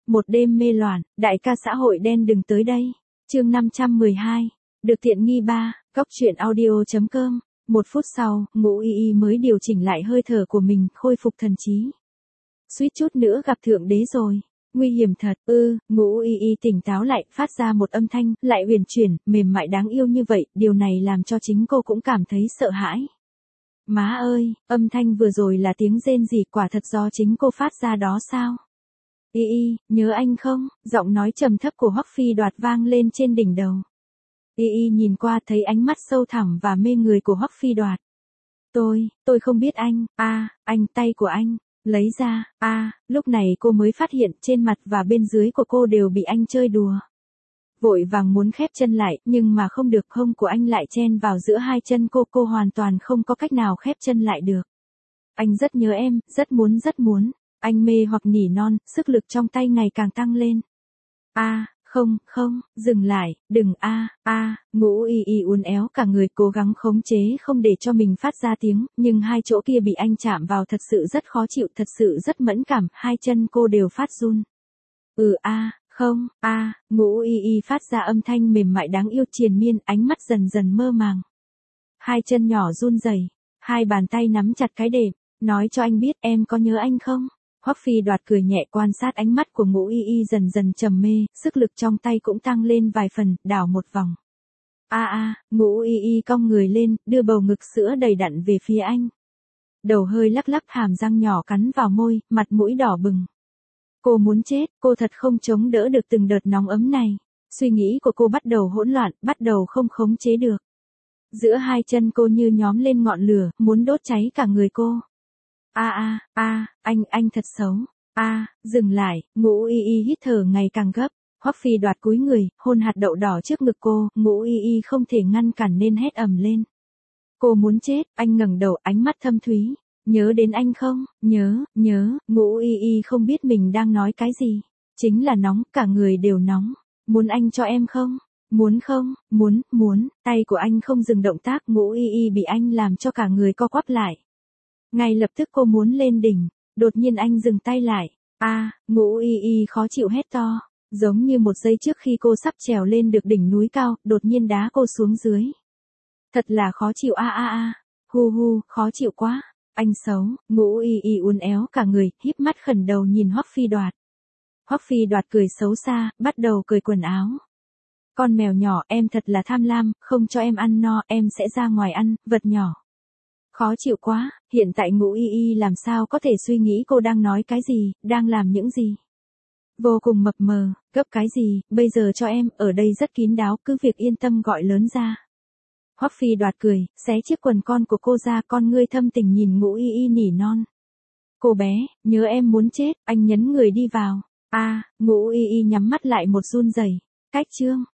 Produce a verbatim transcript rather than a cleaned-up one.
một đêm mê loạn, đại ca xã hội đen đừng tới đây. Chương năm trăm mười hai. Được tiện nghi ba, góc truyện audio chấm com. Một phút sau, Ngũ Y Y mới điều chỉnh lại hơi thở của mình, khôi phục thần trí. Suýt chút nữa gặp thượng đế rồi. Nguy hiểm thật, ư, Ngũ Y Y tỉnh táo lại, phát ra một âm thanh, lại huyền chuyển, mềm mại đáng yêu như vậy, điều này làm cho chính cô cũng cảm thấy sợ hãi. Má ơi, âm thanh vừa rồi là tiếng rên rỉ, quả thật do chính cô phát ra đó sao? Y Y, nhớ anh không? Giọng nói trầm thấp của Hoắc Phi Đoạt vang lên trên đỉnh đầu. Y Y nhìn qua thấy ánh mắt sâu thẳm và mê người của Hoắc Phi Đoạt. Tôi, tôi không biết anh, a, à, anh, tay của anh, lấy ra, a, à, lúc này cô mới phát hiện trên mặt và bên dưới của cô đều bị anh chơi đùa. Vội vàng muốn khép chân lại, nhưng mà không được, hông của anh lại chen vào giữa hai chân cô, cô hoàn toàn không có cách nào khép chân lại được. Anh rất nhớ em, rất muốn rất muốn, anh mê hoặc nỉ non, sức lực trong tay ngày càng tăng lên. A, à, không, không, dừng lại, đừng a, à, a, à, Ngũ Y Y uốn éo cả người cố gắng khống chế không để cho mình phát ra tiếng, nhưng hai chỗ kia bị anh chạm vào thật sự rất khó chịu, thật sự rất mẫn cảm, hai chân cô đều phát run. Ừ a, à, không, a, à, Ngũ Y Y phát ra âm thanh mềm mại đáng yêu triền miên, ánh mắt dần dần mơ màng. Hai chân nhỏ run rẩy, hai bàn tay nắm chặt cái đệm, nói cho anh biết em có nhớ anh không? Hoắc Phi Đoạt cười nhẹ quan sát ánh mắt của Ngũ Y Y dần dần trầm mê, sức lực trong tay cũng tăng lên vài phần, đảo một vòng. A à, a, à, Ngũ Y Y cong người lên, đưa bầu ngực sữa đầy đặn về phía anh. Đầu hơi lắc lắc, hàm răng nhỏ cắn vào môi, mặt mũi đỏ bừng. Cô muốn chết, cô thật không chống đỡ được từng đợt nóng ấm này. Suy nghĩ của cô bắt đầu hỗn loạn, bắt đầu không khống chế được. Giữa hai chân cô như nhóm lên ngọn lửa, muốn đốt cháy cả người cô. A a, a, anh, anh thật xấu. A, à, dừng lại, Ngũ Y Y hít thở ngày càng gấp. Hoắc Phi Đoạt cúi người, hôn hạt đậu đỏ trước ngực cô, Ngũ Y Y không thể ngăn cản nên hét ầm lên. Cô muốn chết, anh ngẩng đầu, ánh mắt thâm thúy. Nhớ đến anh không? Nhớ, nhớ, Ngũ Y Y không biết mình đang nói cái gì. Chính là nóng, cả người đều nóng. Muốn anh cho em không? Muốn không? Muốn, muốn, tay của anh không dừng động tác, Ngũ Y Y bị anh làm cho cả người co quắp lại. Ngay lập tức cô muốn lên đỉnh, đột nhiên anh dừng tay lại. A, à, Ngũ Y Y khó chịu hét to, giống như một giây trước khi cô sắp trèo lên được đỉnh núi cao, đột nhiên đá cô xuống dưới. Thật là khó chịu a a a, hu hu, khó chịu quá. Anh xấu, Ngũ Y Y uốn éo cả người, híp mắt khẩn đầu nhìn Hoắc Phi Đoạt. Hoắc Phi Đoạt cười xấu xa, bắt đầu cởi quần áo. Con mèo nhỏ, em thật là tham lam, không cho em ăn no, em sẽ ra ngoài ăn, vật nhỏ. Khó chịu quá, hiện tại Ngũ Y Y làm sao có thể suy nghĩ cô đang nói cái gì, đang làm những gì. Vô cùng mập mờ, gấp cái gì, bây giờ cho em, ở đây rất kín đáo, cứ việc yên tâm gọi lớn ra. Hoắc Phi Đoạt cười, xé chiếc quần con của cô ra, con ngươi thâm tình nhìn Ngũ Y Y nỉ non. Cô bé, nhớ em muốn chết, anh nhấn người đi vào. A, à, Ngũ Y Y nhắm mắt lại một run rẩy. Cách chương,